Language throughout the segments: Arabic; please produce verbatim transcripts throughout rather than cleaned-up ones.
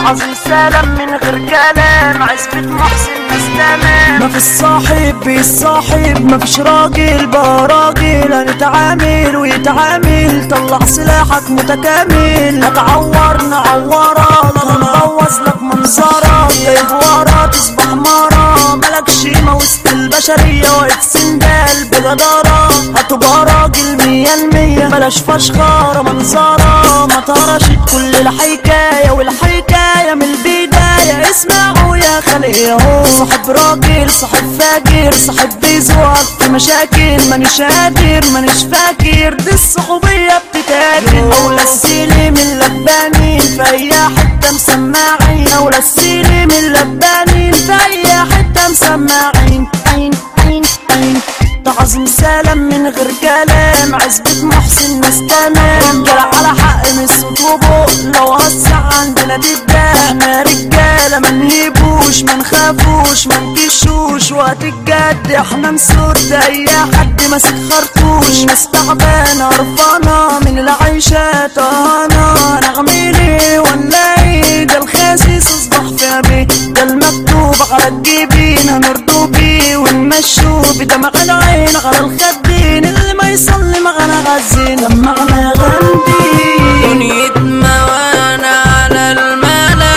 تعظيم سلام من غير كلام، عزبة محسن ناس تمام. مفيش صاحب بيصاحب، مفيش راجل بقى راجل، هنتعامل ويتعامل، طلع سلاحك متكامل، هتعور نعورك، هنبوظ لك منظرك، جايب ورا تصبح مرة، ملكش قيمة وسط البشرية، واقف سندال بجدارة، هتبقى راجل مية المية، بلاش فشخرة منظرة، ما تهرشت كل الحكاية والحكاية من البداية، اسمعوا يا خلق ياهو، صاحب راجل صاحب فاجر، صاحب بيزوقك في مشاكل، مانيش قادر مانيش فاكر، دي الصحوبية بتتاكل، أولى السيلي من لبانين في أي حتة مسماعين، أولى السيلي من لبانين في أي حتة مسماعين، عين عين عين. تعظيم سلام من غير كلام، عزبة محسن ناس تمام، رجالة على حق من الصوت وبق، لو هسع عندنا تبدأ، احنا رجالة منهيبوش منخافوش منكشوش، وقت الجد احنا نسد اي حد ماسك خرطوش، ناس تعبانة قرفانة من العيشة طهانة، نعملي ونلاقي ده الخاسيس اصبح في بيه، ده المكتوب على الجبين هنرضو بيه ونمشوا بدمع العين على الخدين، اللي ما يصلي معنا غزين معنا غندي دنيتنا وانا على الملا،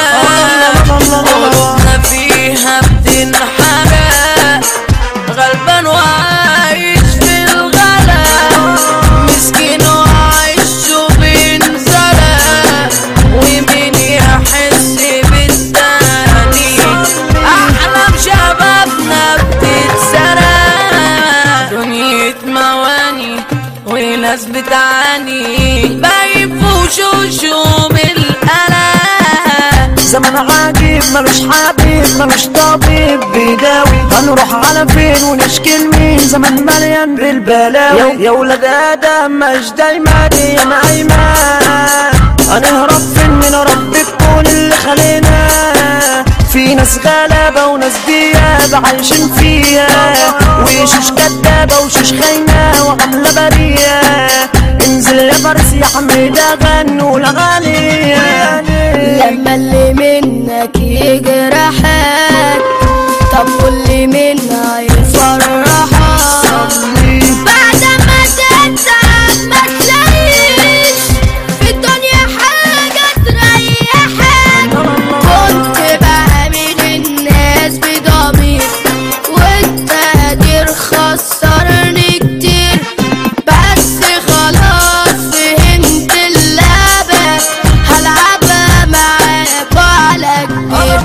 قلنا فيها بتنحرق، غلبان وعايش في الغلا، مسكين وعايش وبينزرق، ومين يحس بالتاني، احلام شبابنا بتتسرق، دنيا مواني وناس بتعاني، بايب وشوشو بالقلق، زمن عجيب ملوش حبيب ملوش طبيب بيداوي، هنروح على فين ونشكي لمين، زمن مليان بالبلاوي، يا ولاد ادم مش دايما يا ايمان، هنهرب فين من رب الكون اللي خلينا، في ناس غلابة وناس ديابة عايشين فيها، وشوش كدابة وشوش خاينة وعاملة برية، انزل يا فارس يا حميدة غنوا الأغاني، لما اللي منك يجرحك، طب واللي منا يفرحك، بعد ما تتعب ما تلاقيش في الدنيا حاجة تريحك، كنت بعامل الناس بضمير وانت قادر خسرني كتير، بس خلاص فهمت اللعبة، هلعبها معاك وعلى كبير.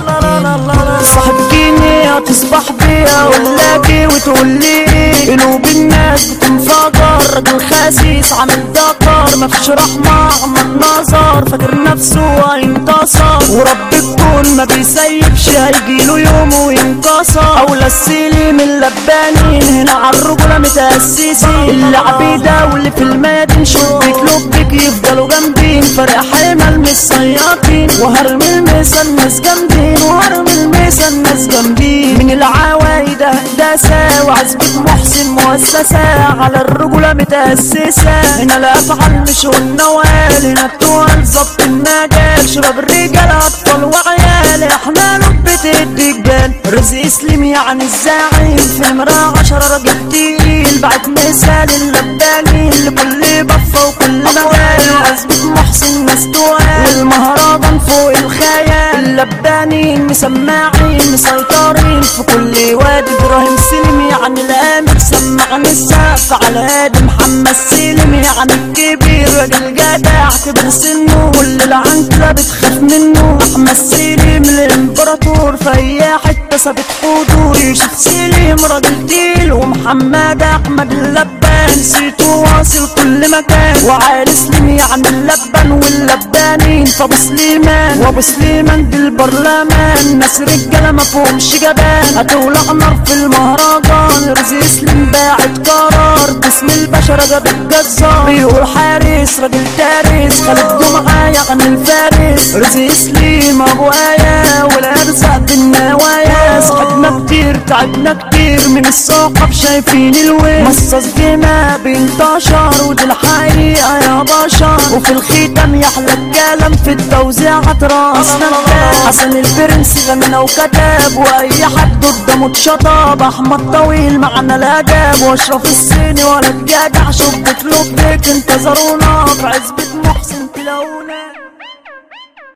صاحب جيني هتصبح بيها ولاكي وتقولي قلوب الناس بتنفجر، راجل خسيس عامل دكر، مفيش رحمة عمل نظر، فاكر نفسه هينتصر، ورب الكون ما بيسيبش هيجيله يوم وينكسر، أولى السيلي من لبانين هنا عالرجولة متأسسين، اللي عبيدة واللي في الميادين شبك لبك يفضلوا جامدين، فرق حمل مش صياطين، وهرمي الميسا الناس جامدين، وهرمي الميسا الناس جامدين، من العوايد هندسة وعزبة محسن مؤسسة، على الرجولة متأسسة، هنا الأفعال مش والنوال، هنا التوال ظبط المجال، شباب الرجال أطفال وعيال، احنا لبة الدجال، رزق سليم يعني الزعيم، في مرة عشرة راجل تقيل، بعت مثال اللبانين لكل بفة وكل مجال، عزبة محسن ناس توال، والمهرجان فوق الخيال، اللبانين مسماعين مسيطرين في كل وادي، ابراهيم سليم يعني الامر، سمعني السقف على هادي، محمد سليم يعني الكبير، راجل جدع كبر سنه واللي العنكبة بتخاف منه، احمد سليم الامبراطور في اي حتة ثابت حضور، يوسف سليم راجل تقيل، ومحمد احمد اللبان سيته واصل كل مكان، وعالي سليم يعني اللبان واللبانين فابو سليمان، وابو سليمان دي البرلمان، ناس رجاله مفهومش جبان، هتولع نار في المهرجان، رزق سليم باعت قرار، باسم البشر جاب الجزار، بيقول حارس راجل تارس، خالد جمعة يعني الفارس، رزق سليم ابو ايه والارزاق بالنوايا، صاحبنا كتير كتير تعبنا كتير من الصحاب شايفين الويل مصاص دماء بينتشر ودي الحقيقة يا بشر وفي الختام يحلى الكلام في التوزيع راسنا الكاب حسن البرنس غنى وكتاب واي حد قدامه اتشطب احمد طويل معنا الاداب واشرف الصيني ولا الجدع شبك لبك انتظرونا في عزبة محسن تلاقونا